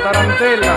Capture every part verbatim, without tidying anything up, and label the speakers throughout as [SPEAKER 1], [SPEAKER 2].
[SPEAKER 1] tarantela.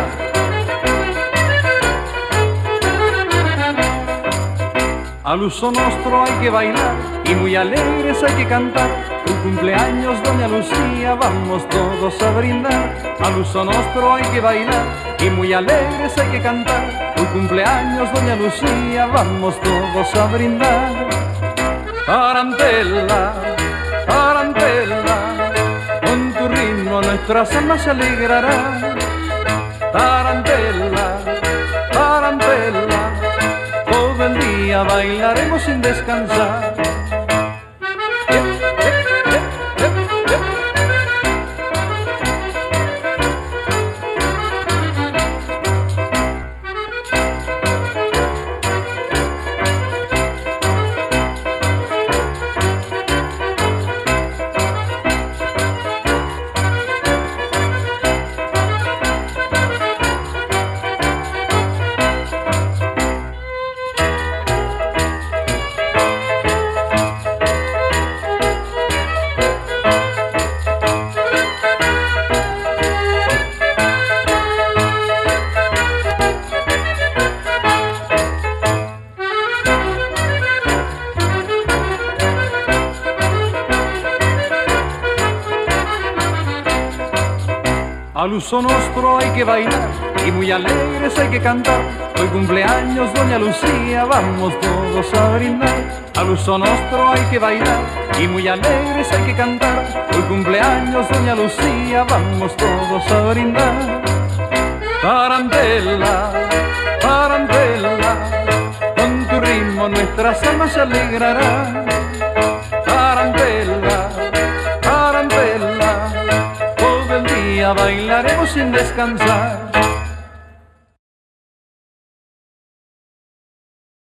[SPEAKER 1] Al uso nostro hay que bailar y muy alegres hay que cantar. Tu cumpleaños, doña Lucía, vamos todos a brindar. Al uso nostro hay que bailar y muy alegres hay que cantar. Tu cumpleaños, doña Lucía, vamos todos a brindar. Tarantela, tarantela, con tu ritmo nuestras almas se alegrarán. Tarantela, tarantela, todo el día bailaremos sin descansar. Al uso nostro hay que bailar y muy alegres hay que cantar. Hoy cumpleaños, doña Lucía, vamos todos a brindar. Al uso nostro hay que bailar y muy alegres hay que cantar. Hoy cumpleaños, doña Lucía, vamos todos a brindar. Tarantela, tarantela, con tu ritmo nuestras almas se alegrarán. Tarantela, tarantela, bailaremos sin descansar.